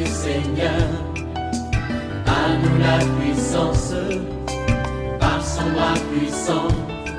Seigneur. À nous la puissance, par son bras puissant.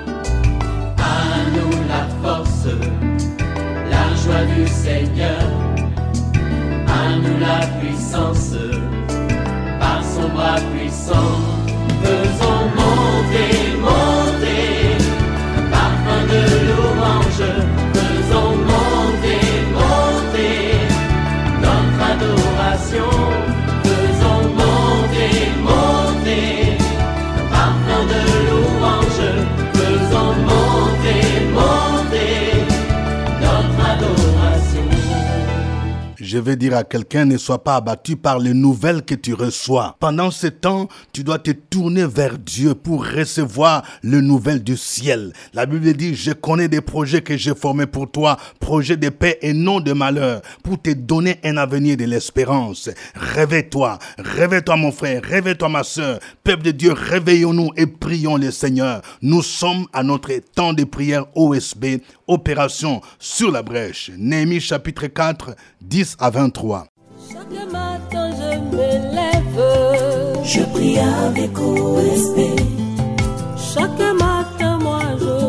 À nous la force, la joie du Seigneur. À nous la puissance, par son bras puissant. Faisons monter, monter, un parfum de louange. Faisons monter, monter, notre adoration. Faisons monter, monter, un parfum de louange. Faisons monter, monter, notre adoration. Je vais dire à quelqu'un, ne sois pas abattu par les nouvelles que tu reçois. Pendant ce temps, tu dois te tourner vers Dieu pour recevoir les nouvelles du ciel. La Bible dit, je connais des projets que j'ai formés pour toi, projets de paix et non de malheur, pour te donner un avenir de l'espérance. Réveille-toi mon frère, réveille-toi ma soeur. Peuple de Dieu, réveillons-nous et prions le Seigneur. Nous sommes à notre temps de prière OSB, opération sur la brèche. Néhémie chapitre 4, 10 à 23. Chaque matin je me lève, je prie avec OSB. Chaque matin moi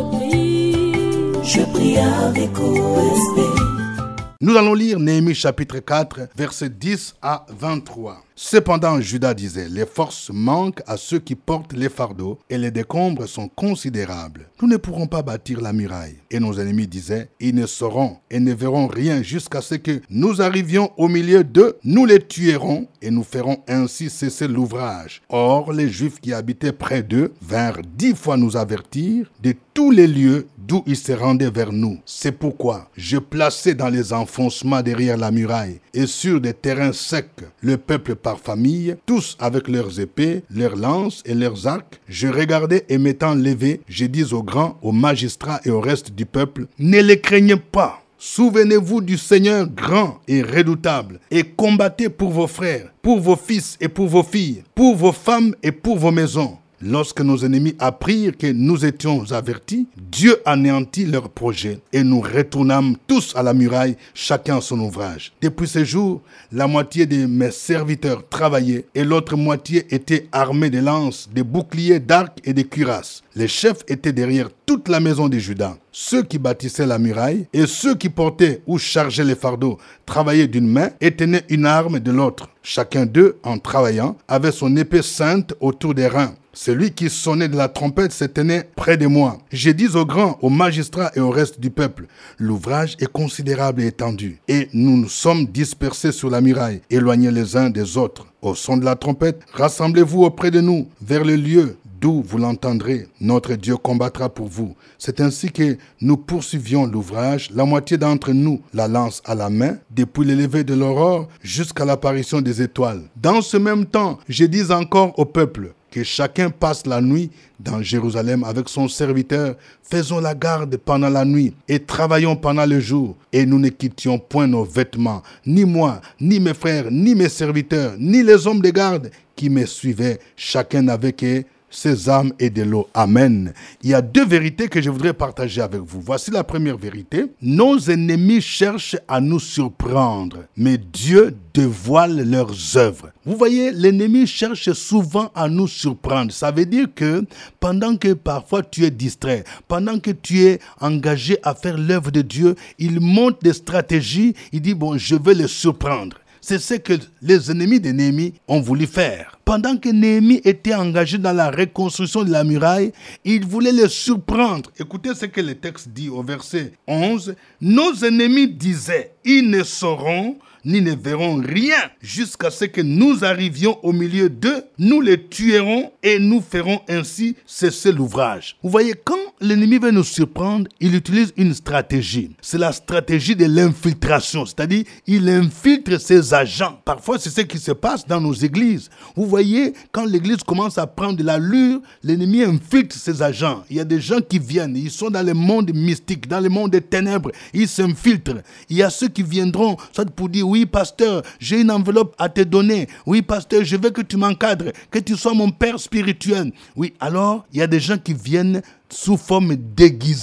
je prie avec OSB. Nous allons lire Néhémie chapitre 4, versets 10 à 23. Cependant, Juda disait, les forces manquent à ceux qui portent les fardeaux et les décombres sont considérables. Nous ne pourrons pas bâtir la muraille. Et nos ennemis disaient, ils ne sauront et ne verront rien jusqu'à ce que nous arrivions au milieu d'eux. Nous les tuerons et nous ferons ainsi cesser l'ouvrage. Or, les Juifs qui habitaient près d'eux vinrent 10 fois nous avertir de tous les lieux d'où ils se rendaient vers nous. C'est pourquoi je plaçais dans les enfoncements derrière la muraille et sur des terrains secs le peuple par famille, tous avec leurs épées, leurs lances et leurs arcs. Je regardais et m'étant levé, je dis aux grands, aux magistrats et au reste du peuple, ne les craignez pas. Souvenez-vous du Seigneur grand et redoutable et combattez pour vos frères, pour vos fils et pour vos filles, pour vos femmes et pour vos maisons. Lorsque nos ennemis apprirent que nous étions avertis, Dieu anéantit leurs projets et nous retournâmes tous à la muraille, chacun à son ouvrage. Depuis ce jour, la moitié de mes serviteurs travaillaient et l'autre moitié était armée de lances, de boucliers, d'arcs et de cuirasses. Les chefs étaient derrière toute la maison de Juda. Ceux qui bâtissaient la muraille et ceux qui portaient ou chargeaient les fardeaux travaillaient d'une main et tenaient une arme de l'autre. Chacun d'eux, en travaillant, avait son épée sainte autour des reins. Celui qui sonnait de la trompette se tenait près de moi. Je dis aux grands, aux magistrats et au reste du peuple, l'ouvrage est considérable et étendu, et nous nous sommes dispersés sur la muraille, éloignés les uns des autres. Au son de la trompette, rassemblez-vous auprès de nous, vers le lieu d'où vous l'entendrez. Notre Dieu combattra pour vous. C'est ainsi que nous poursuivions l'ouvrage, la moitié d'entre nous la lance à la main, depuis le lever de l'aurore jusqu'à l'apparition des étoiles. Dans ce même temps, je dis encore au peuple, que chacun passe la nuit dans Jérusalem avec son serviteur. Faisons la garde pendant la nuit et travaillons pendant le jour. Et nous ne quittions point nos vêtements, ni moi, ni mes frères, ni mes serviteurs, ni les hommes de garde qui me suivaient. Chacun avait que ses armes et de l'eau. Amen. Il y a 2 vérités que je voudrais partager avec vous. Voici la première vérité. Nos ennemis cherchent à nous surprendre, mais Dieu dévoile leurs œuvres. Vous voyez, l'ennemi cherche souvent à nous surprendre. Ça veut dire que pendant que parfois tu es distrait, pendant que tu es engagé à faire l'œuvre de Dieu, il monte des stratégies, il dit, bon, je vais les surprendre. C'est ce que les ennemis de Néhémie ont voulu faire. Pendant que Néhémie était engagé dans la reconstruction de la muraille, il voulait les surprendre. Écoutez ce que le texte dit au verset 11. Nos ennemis disaient, ils ne sauront ni ne verront rien jusqu'à ce que nous arrivions au milieu d'eux. Nous les tuerons et nous ferons ainsi cesser l'ouvrage. Vous voyez, quand l'ennemi veut nous surprendre, il utilise une stratégie. C'est la stratégie de l'infiltration, c'est-à-dire il infiltre ses agents. Parfois, c'est ce qui se passe dans nos églises. Vous voyez, quand l'église commence à prendre de l'allure, l'ennemi infiltre ses agents. Il y a des gens qui viennent, ils sont dans le monde mystique, dans le monde des ténèbres, ils s'infiltrent. Il y a ceux qui viendront, soit pour dire, oui, pasteur, j'ai une enveloppe à te donner. Oui, pasteur, je veux que tu m'encadres, que tu sois mon père spirituel. Oui, alors, il y a des gens qui viennent sous forme déguisée.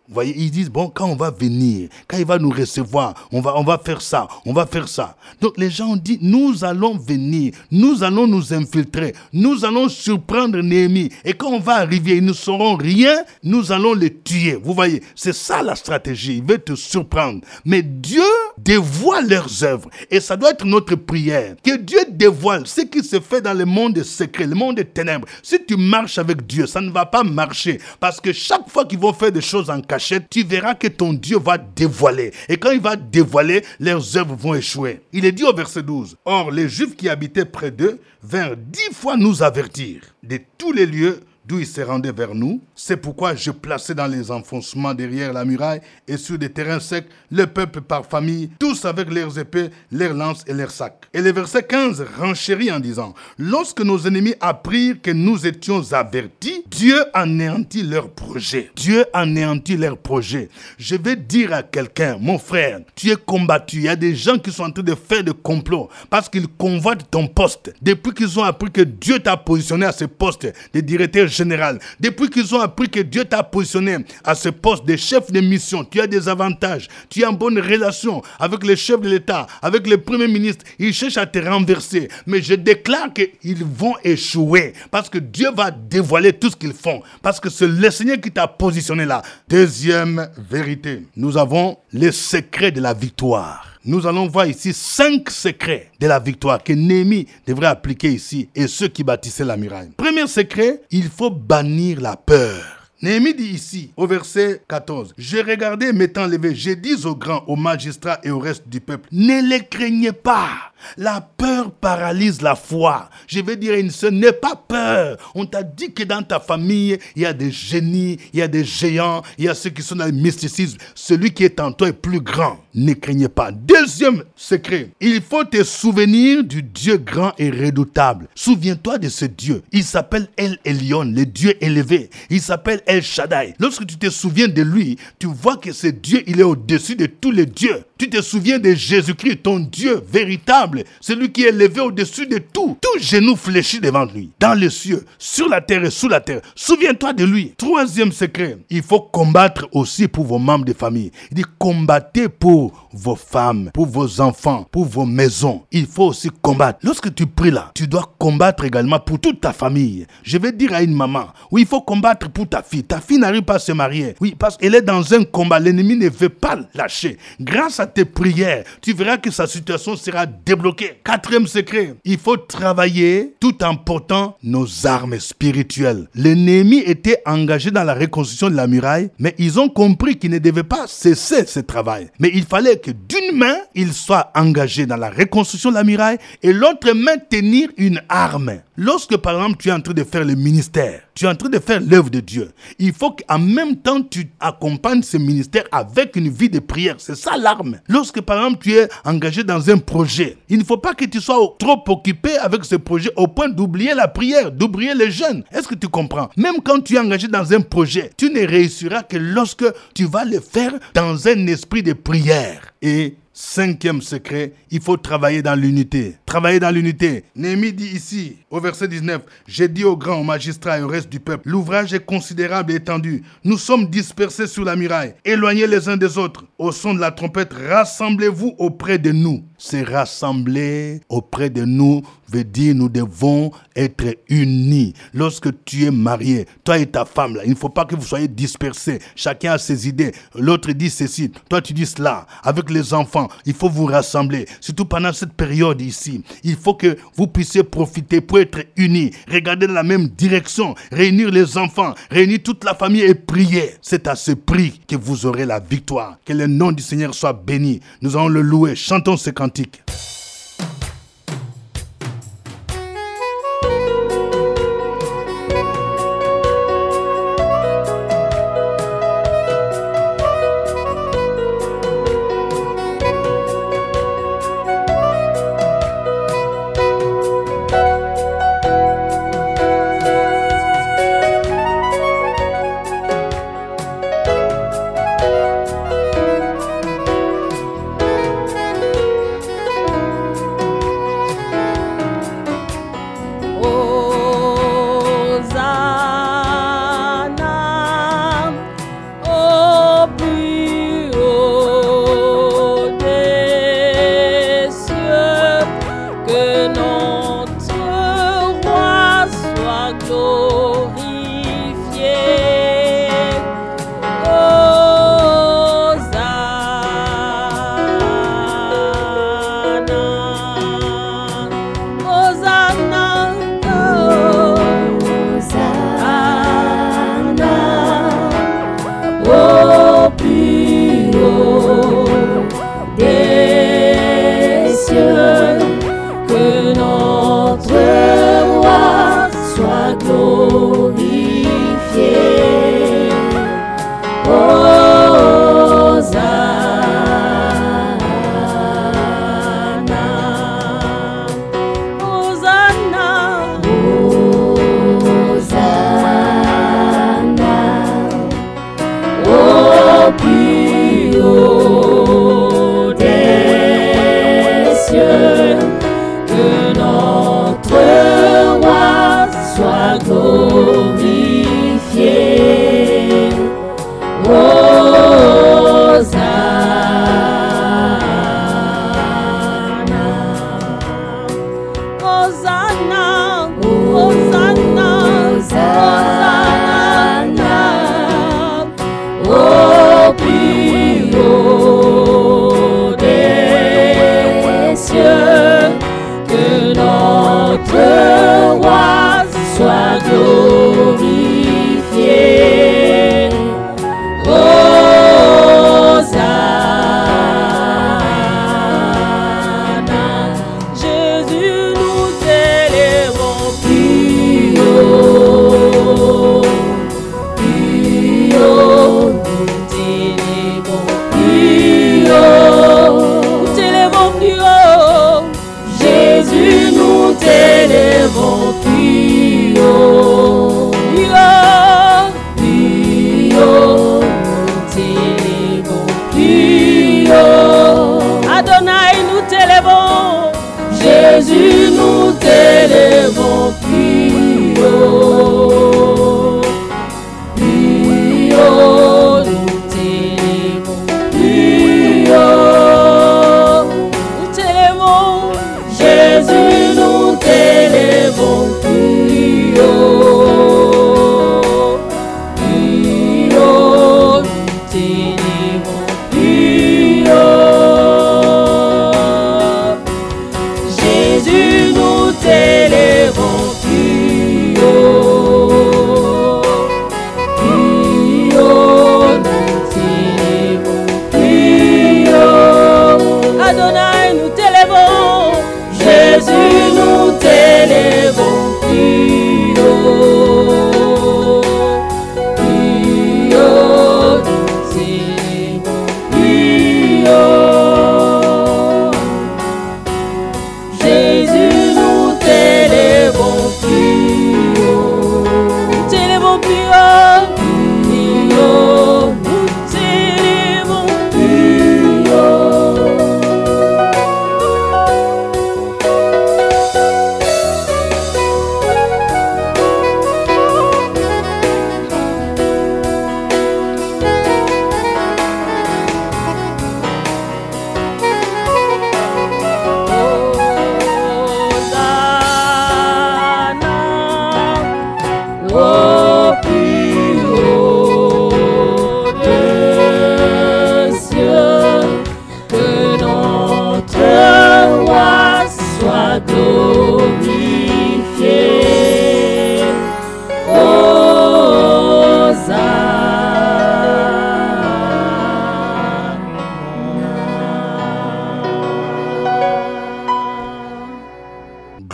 Vous voyez, ils disent, bon, quand on va venir, quand il va nous recevoir, on va faire ça, on va faire ça. Donc les gens ont dit, nous allons venir, nous allons nous infiltrer, nous allons surprendre Néhémie. Et quand on va arriver, ils ne sauront rien, nous allons les tuer. Vous voyez, c'est ça la stratégie, il veut te surprendre. Mais Dieu dévoile leurs œuvres. Et ça doit être notre prière. Que Dieu dévoile ce qui se fait dans le monde secret, le monde des ténèbres. Si tu marches avec Dieu, ça ne va pas marcher. Parce que chaque fois qu'ils vont faire des choses en cachette, tu verras que ton Dieu va dévoiler. Et quand il va dévoiler, leurs œuvres vont échouer. Il est dit au verset 12, « Or, les Juifs qui habitaient près d'eux vinrent 10 fois nous avertir de tous les lieux d'où ils se rendaient vers nous. C'est pourquoi je plaçais dans les enfoncements derrière la muraille et sur des terrains secs le peuple par famille, tous avec leurs épées, leurs lances et leurs sacs. » Et le verset 15 renchérit en disant, « Lorsque nos ennemis apprirent que nous étions avertis, Dieu anéantit leur projet. » Dieu anéantit leur projet. Je vais dire à quelqu'un, mon frère, tu es combattu. Il y a des gens qui sont en train de faire des complots parce qu'ils convoitent ton poste. Depuis qu'ils ont appris que Dieu t'a positionné à ce poste de directeur général, depuis qu'ils ont appris que Dieu t'a positionné à ce poste de chef de mission, tu as des avantages, tu es en bonne relation avec le chef de l'État, avec le premier ministre, ils cherchent à te renverser. Mais je déclare qu'ils vont échouer parce que Dieu va dévoiler tout ce qu'ils font, parce que c'est le Seigneur qui t'a positionné là. Deuxième vérité, nous avons les secrets de la victoire. Nous allons voir ici 5 secrets de la victoire que Néhémie devrait appliquer ici et ceux qui bâtissaient la muraille. Premier secret, il faut bannir la peur. Néhémie dit ici, au verset 14, « J'ai regardé m'étant levé, j'ai dit aux grands, aux magistrats et au reste du peuple, ne les craignez pas. La peur paralyse la foi. » Je vais dire à une sœur, n'aie pas peur. On t'a dit que dans ta famille, il y a des génies, il y a des géants, il y a ceux qui sont dans le mysticisme. Celui qui est en toi est plus grand. Ne craignez pas. Deuxième secret, il faut te souvenir du Dieu grand et redoutable. Souviens-toi de ce Dieu. Il s'appelle El Elyon, le Dieu élevé. Il s'appelle El Shaddai. Lorsque tu te souviens de lui, tu vois que ce Dieu, il est au-dessus de tous les dieux. Tu te souviens de Jésus-Christ, ton Dieu véritable, celui qui est élevé au-dessus de tout. Tout genou fléchit devant lui, dans les cieux, sur la terre et sous la terre. Souviens-toi de lui. Troisième secret, il faut combattre aussi pour vos membres de famille. Il dit combattez pour vos femmes, pour vos enfants, pour vos maisons. Il faut aussi combattre. Lorsque tu pries là, tu dois combattre également pour toute ta famille. Je vais dire à une maman, oui, il faut combattre pour ta fille. Ta fille n'arrive pas à se marier. Oui, parce qu'elle est dans un combat. L'ennemi ne veut pas lâcher. Grâce à tes prières, tu verras que sa situation sera débloquée. Quatrième secret, il faut travailler tout en portant nos armes spirituelles. Les Néhémie étaient engagés dans la reconstruction de la muraille, mais ils ont compris qu'ils ne devaient pas cesser ce travail. Mais il fallait que d'une main, ils soient engagés dans la reconstruction de la muraille et l'autre main tenir une arme. Lorsque par exemple tu es en train de faire le ministère, tu es en train de faire l'œuvre de Dieu, il faut qu'en même temps tu accompagnes ce ministère avec une vie de prière. C'est ça l'arme. Lorsque par exemple tu es engagé dans un projet, il ne faut pas que tu sois trop occupé avec ce projet au point d'oublier la prière, d'oublier les jeûnes. Est-ce que tu comprends? Même quand tu es engagé dans un projet, tu ne réussiras que lorsque tu vas le faire dans un esprit de prière. Et cinquième secret, il faut travailler dans l'unité. Travailler dans l'unité. Néhémie dit ici, au verset 19, « J'ai dit aux grands, aux magistrats et au reste du peuple, l'ouvrage est considérable et étendu. Nous sommes dispersés sur la muraille, éloignés les uns des autres. Au son de la trompette, rassemblez-vous auprès de nous. » Se rassembler auprès de nous veut dire nous devons être unis. Lorsque tu es marié, toi et ta femme, là, il ne faut pas que vous soyez dispersés. Chacun a ses idées. L'autre dit ceci, toi tu dis cela. Avec les enfants, il faut vous rassembler. Surtout pendant cette période ici. Il faut que vous puissiez profiter pour être unis. Regarder dans la même direction. Réunir les enfants. Réunir toute la famille et prier. C'est à ce prix que vous aurez la victoire. Que le nom du Seigneur soit béni. Nous allons le louer. Chantons ce cantique.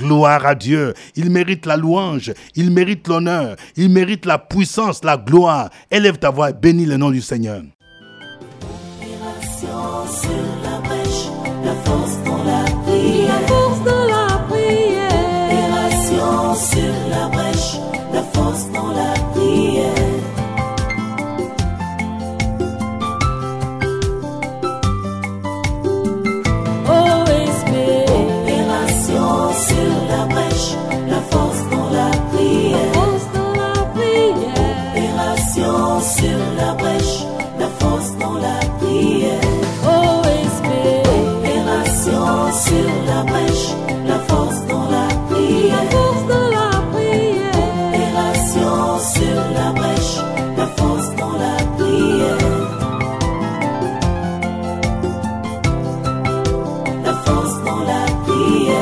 gloire à Dieu. Il mérite la louange, il mérite l'honneur, il mérite la puissance, la gloire. Élève ta voix et bénis le nom du Seigneur. Opération sur la brèche, la force dans la prière. La force dans la prière. Opération sur la brèche, la force dans la prière. OSB. Opération sur la brèche, la force dans la prière. Force dans la prière. Opération sur la brèche, la force dans la prière. OSB. Opération sur la brèche, la force dans la prière. La force dans la prière. Opération sur la brèche, la force dans la prière. La force dans la prière.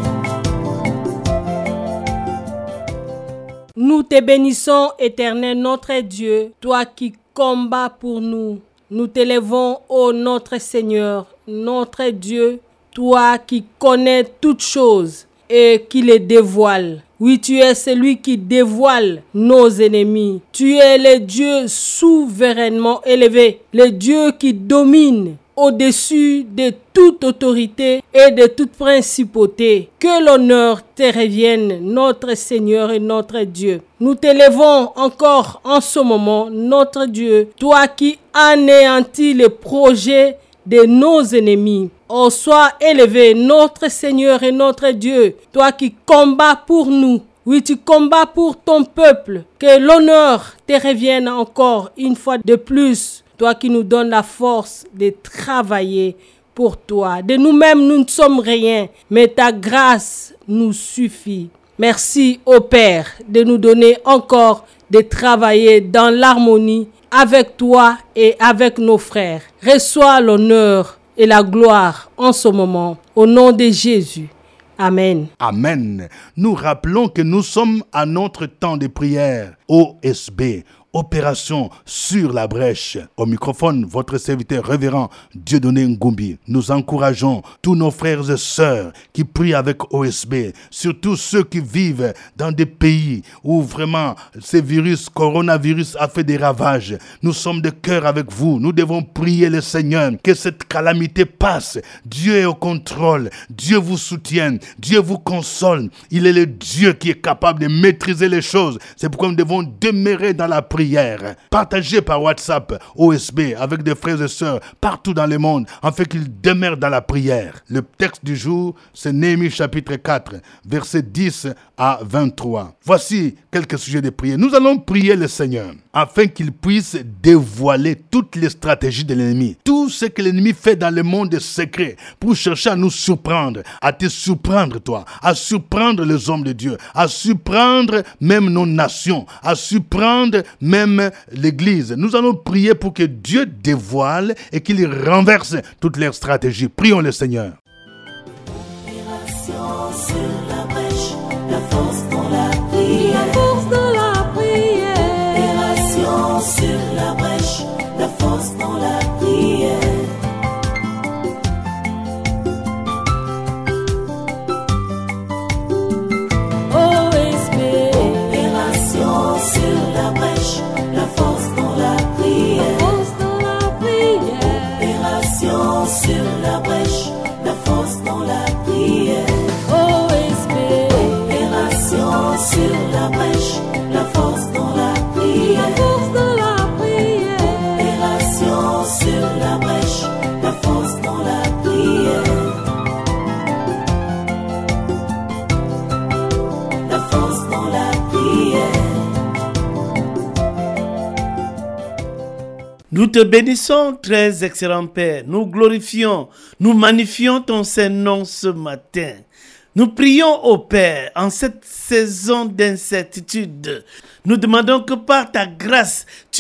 Nous te bénissons, Éternel notre Dieu, toi qui combats pour nous. Nous t'élèvons, ô notre Seigneur, notre Dieu, toi qui connais toutes choses et qui les dévoile. Oui, tu es celui qui dévoile nos ennemis. Tu es le Dieu souverainement élevé, le Dieu qui domine au-dessus de toute autorité et de toute principauté. Que l'honneur te revienne, notre Seigneur et notre Dieu. Nous t'élèvons encore en ce moment, notre Dieu, toi qui anéantis les projets de nos ennemis. Oh, sois élevé, notre Seigneur et notre Dieu, toi qui combats pour nous. Oui, tu combats pour ton peuple. Que l'honneur te revienne encore une fois de plus. Toi qui nous donnes la force de travailler pour toi. De nous-mêmes, nous ne sommes rien, mais ta grâce nous suffit. Merci au Père de nous donner encore de travailler dans l'harmonie avec toi et avec nos frères. Reçois l'honneur et la gloire en ce moment. Au nom de Jésus. Amen. Amen. Nous rappelons que nous sommes à notre temps de prière, OSB. Opération sur la brèche. Au microphone, votre serviteur révérend Dieudonné Ngumbi. Nous encourageons tous nos frères et sœurs qui prient avec OSB, surtout ceux qui vivent dans des pays où vraiment ce coronavirus a fait des ravages. Nous sommes de cœur avec vous. Nous devons prier le Seigneur que cette calamité passe. Dieu est au contrôle. Dieu vous soutient. Dieu vous console. Il est le Dieu qui est capable de maîtriser les choses. C'est pourquoi nous devons demeurer dans la prière. Partagez par WhatsApp OSB avec des frères et sœurs partout dans le monde afin qu'ils demeurent dans la prière. Le texte du jour, c'est Néhémie chapitre 4, versets 10 à 23. Voici quelques sujets de prière. Nous allons prier le Seigneur afin qu'il puisse dévoiler toutes les stratégies de l'ennemi. Tout ce que l'ennemi fait dans le monde secret pour chercher à nous surprendre, à te surprendre toi, à surprendre les hommes de Dieu, à surprendre même nos nations, à surprendre même l'Église. Nous allons prier pour que Dieu dévoile et qu'il renverse toutes leurs stratégies. Prions le Seigneur. Opération sur la brèche, la force dans la prière. La force dans la prière. Opération sur la brèche, la force dans la prière. OSB. Opération sur la brèche, la force dans la prière. Force dans la prière. Opération sur la brèche, la force dans la prière. OSB. Opération sur la brèche, la force dans la prière. La force dans la prière. Opération sur la brèche, la force dans la prière. La force dans la prière. Nous te bénissons, très excellent Père. Nous glorifions, nous magnifions ton Saint-Nom ce matin. Nous prions au Père en cette saison d'incertitude. Nous demandons que par ta grâce, tu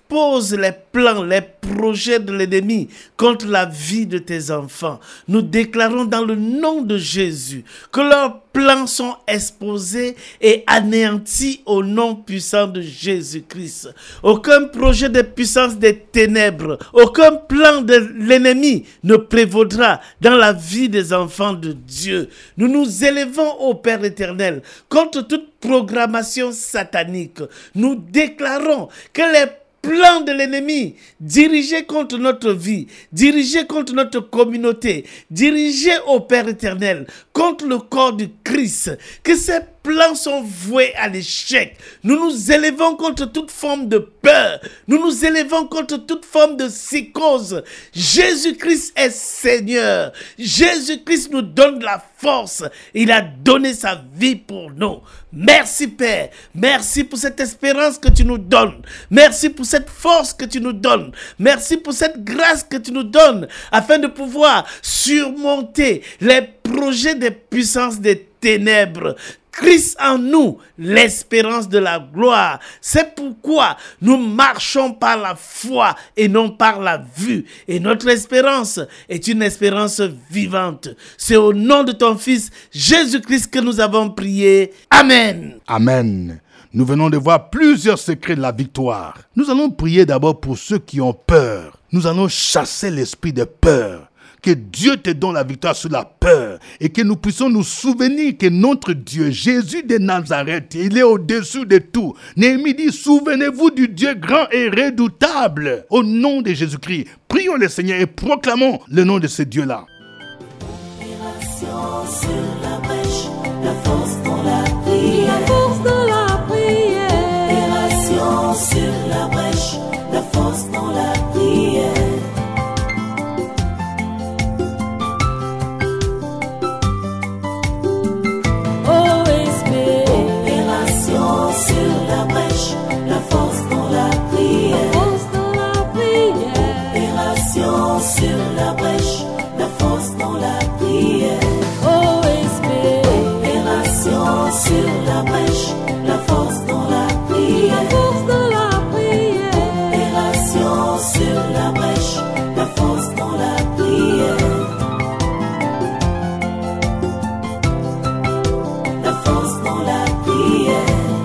expose les plans, les projets de l'ennemi contre la vie de tes enfants. Nous déclarons dans le nom de Jésus que leurs plans sont exposés et anéantis au nom puissant de Jésus-Christ. Aucun projet de puissance des ténèbres, aucun plan de l'ennemi ne prévaudra dans la vie des enfants de Dieu. Nous nous élevons au Père éternel contre toute programmation satanique. Nous déclarons que les plans de l'ennemi dirigés contre notre vie, dirigés contre notre communauté, dirigés au Père éternel, contre le corps du Christ, que ces plans sont voués à l'échec. Nous nous élevons contre toute forme de peur. Nous nous élevons contre toute forme de psychose. Jésus-Christ est Seigneur. Jésus-Christ nous donne la force. Il a donné sa vie pour nous. Merci Père. Merci pour cette espérance que tu nous donnes. Merci pour cette force que tu nous donnes. Merci pour cette grâce que tu nous donnes afin de pouvoir surmonter les projets des puissances des ténèbres. Christ en nous, l'espérance de la gloire. C'est pourquoi nous marchons par la foi et non par la vue. Et notre espérance est une espérance vivante. C'est au nom de ton Fils, Jésus-Christ, que nous avons prié. Amen. Amen. Nous venons de voir plusieurs secrets de la victoire. Nous allons prier d'abord pour ceux qui ont peur. Nous allons chasser l'esprit de peur. Que Dieu te donne la victoire sur la peur et que nous puissions nous souvenir que notre Dieu, Jésus de Nazareth, il est au-dessus de tout. Néhémie dit, souvenez-vous du Dieu grand et redoutable. Au nom de Jésus-Christ, prions le Seigneur et proclamons le nom de ce Dieu-là. Opération sur la brèche, la force dans la prière. La force de la prière. Opération sur la brèche, la force dans la prière. Opération sur la brèche, la force dans la prière. Opération sur la brèche, la force dans la prière. Opération sur la brèche, la force dans la prière. Opération sur la brèche, la force dans la prière. La force dans la prière.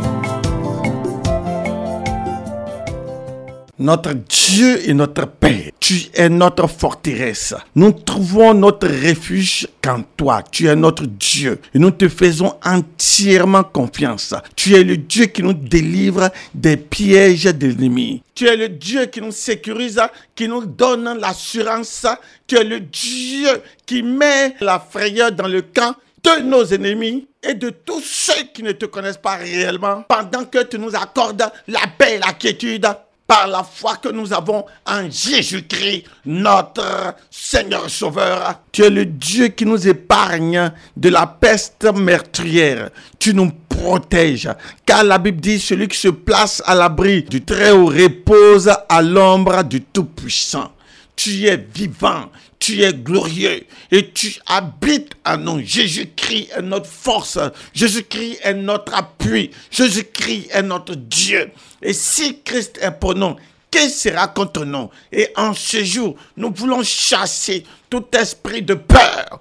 Notre Dieu est notre Père. Tu es notre forteresse. Nous trouvons notre refuge qu'en toi. Tu es notre Dieu. Et nous te faisons entièrement confiance. Tu es le Dieu qui nous délivre des pièges de l'ennemi. Tu es le Dieu qui nous sécurise, qui nous donne l'assurance. Tu es le Dieu qui met la frayeur dans le camp de nos ennemis et de tous ceux qui ne te connaissent pas réellement, pendant que tu nous accordes la paix et la quiétude par la foi que nous avons en Jésus-Christ, notre Seigneur Sauveur. Tu es le Dieu qui nous épargne de la peste meurtrière. Tu nous protèges, car la Bible dit, celui qui se place à l'abri du Très-Haut repose à l'ombre du Tout-Puissant. Tu es vivant, tu es glorieux et tu habites en nous. Jésus-Christ est notre force, Jésus-Christ est notre appui, Jésus-Christ est notre Dieu. Et si Christ est pour nous, qui sera contre nous? Et en ce jour, nous voulons chasser tout esprit de peur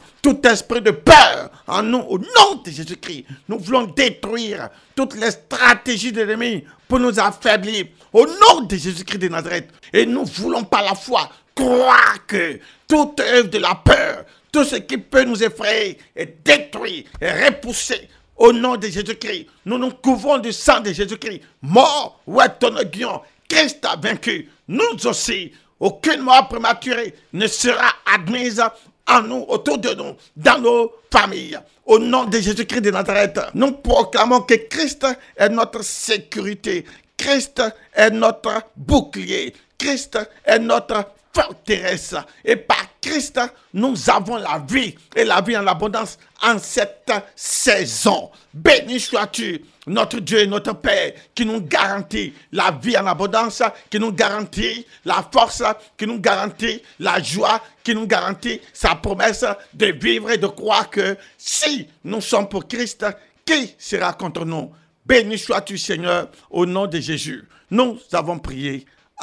en nous au nom de Jésus-Christ. Nous voulons détruire toutes les stratégies de l'ennemi pour nous affaiblir au nom de Jésus-Christ de Nazareth. Et nous voulons par la foi croire que toute œuvre de la peur, tout ce qui peut nous effrayer est détruit et repoussé au nom de Jésus-Christ. Nous nous couvrons du sang de Jésus-Christ. Mort, où est ton aiguillon? Christ a vaincu. Nous aussi, aucune mort prématurée ne sera admise en nous, autour de nous, dans nos familles. Au nom de Jésus-Christ de Nazareth, nous proclamons que Christ est notre sécurité. Christ est notre bouclier. Christ est notre forteresse. Et par Christ, nous avons la vie et la vie en abondance en cette saison. Béni sois-tu, notre Dieu et notre Père, qui nous garantit la vie en abondance, qui nous garantit la force, qui nous garantit la joie, qui nous garantit sa promesse de vivre et de croire que si nous sommes pour Christ, qui sera contre nous? Béni sois-tu, Seigneur, au nom de Jésus. Nous avons prié.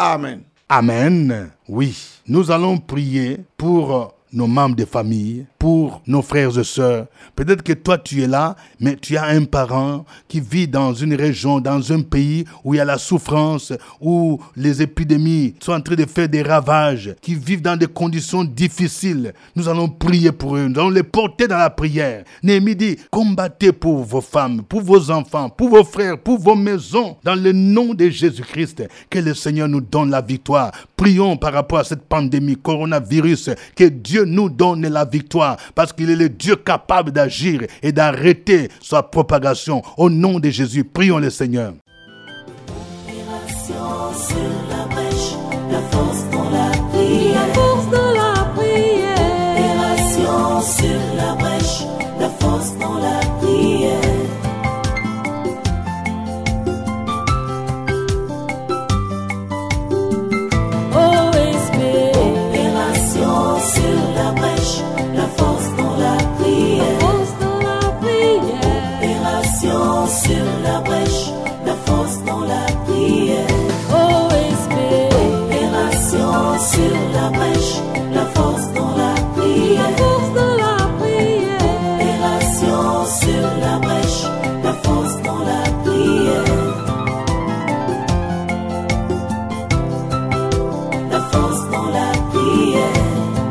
Amen. Amen. Oui, nous allons prier pour nos membres de famille, pour nos frères et sœurs. Peut-être que toi tu es là, mais tu as un parent qui vit dans une région, dans un pays où il y a la souffrance, où les épidémies sont en train de faire des ravages, qui vivent dans des conditions difficiles. Nous allons prier pour eux, nous allons les porter dans la prière. Néhémie dit, combattez pour vos femmes, pour vos enfants, pour vos frères, pour vos maisons, dans le nom de Jésus-Christ. Que le Seigneur nous donne la victoire. Prions par rapport à cette pandémie, coronavirus, que Dieu nous donne la victoire, parce qu'il est le Dieu capable d'agir et d'arrêter sa propagation. Au nom de Jésus, prions le Seigneur. Opération sur la brèche, la force dans la prière. La force dans la prière. Opération sur la brèche, la force dans la prière. Opération sur la brèche, la force dans la prière. Opération sur la brèche, la force dans la prière. Opération sur la brèche, la force dans la prière. Opération sur la brèche, la force dans la prière. La force dans la prière.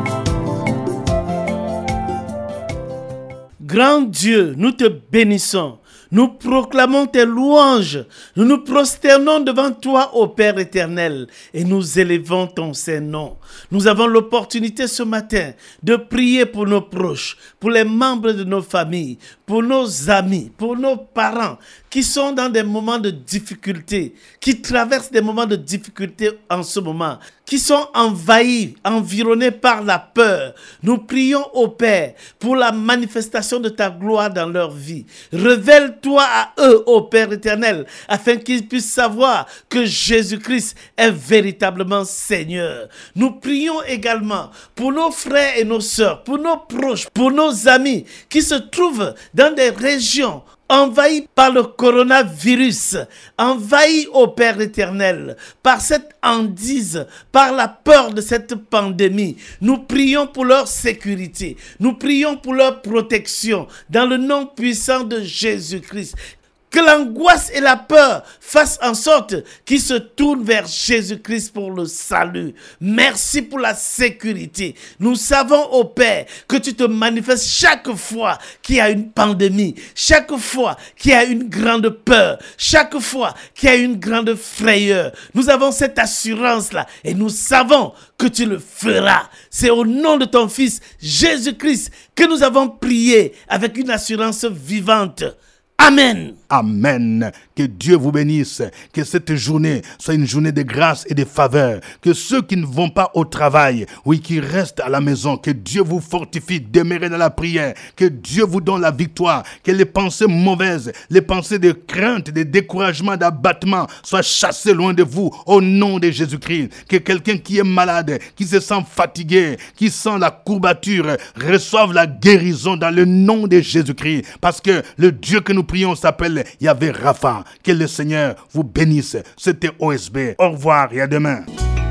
Grand Dieu, nous te bénissons. Nous proclamons tes louanges. Nous nous prosternons devant toi, ô Père éternel, et nous élevons ton Saint-Nom. Nous avons l'opportunité ce matin de prier pour nos proches, pour les membres de nos familles, pour nos amis, pour nos parents qui sont dans des moments de difficulté, qui traversent des moments de difficulté en ce moment, qui sont envahis, environnés par la peur. Nous prions au Père pour la manifestation de ta gloire dans leur vie. Révèle-toi à eux, ô Père éternel, afin qu'ils puissent savoir que Jésus-Christ est véritablement Seigneur. Nous prions également pour nos frères et nos sœurs, pour nos proches, pour nos amis qui se trouvent dans des régions envahis par le coronavirus, envahis, ô Père éternel, par cette hantise, par la peur de cette pandémie. Nous prions pour leur sécurité, nous prions pour leur protection, dans le nom puissant de Jésus-Christ. Que l'angoisse et la peur fassent en sorte qu'ils se tournent vers Jésus-Christ pour le salut. Merci pour la sécurité. Nous savons, ô Père, que tu te manifestes chaque fois qu'il y a une pandémie, chaque fois qu'il y a une grande peur, chaque fois qu'il y a une grande frayeur. Nous avons cette assurance-là et nous savons que tu le feras. C'est au nom de ton Fils, Jésus-Christ, que nous avons prié avec une assurance vivante. Amen. Amen. Que Dieu vous bénisse. Que cette journée soit une journée de grâce et de faveur. Que ceux qui ne vont pas au travail, oui, qui restent à la maison, que Dieu vous fortifie, demeurez dans la prière. Que Dieu vous donne la victoire. Que les pensées mauvaises, les pensées de crainte, de découragement, d'abattement soient chassées loin de vous au nom de Jésus-Christ. Que quelqu'un qui est malade, qui se sent fatigué, qui sent la courbature, reçoive la guérison dans le nom de Jésus-Christ. Parce que le Dieu que nous prions s'appelle Yahvé Rapha. Que le Seigneur vous bénisse. C'était OSB. Au revoir et à demain.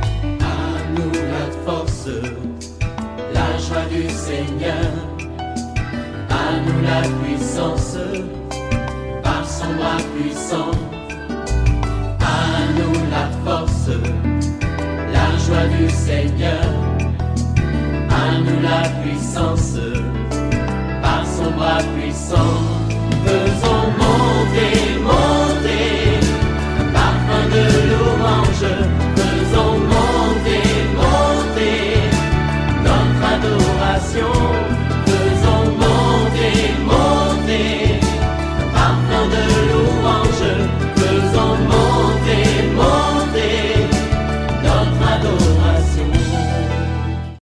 À nous la force, la joie du Seigneur. À nous la puissance, par son bras puissant. À nous la force, la joie du Seigneur. À nous la puissance, par son bras puissant.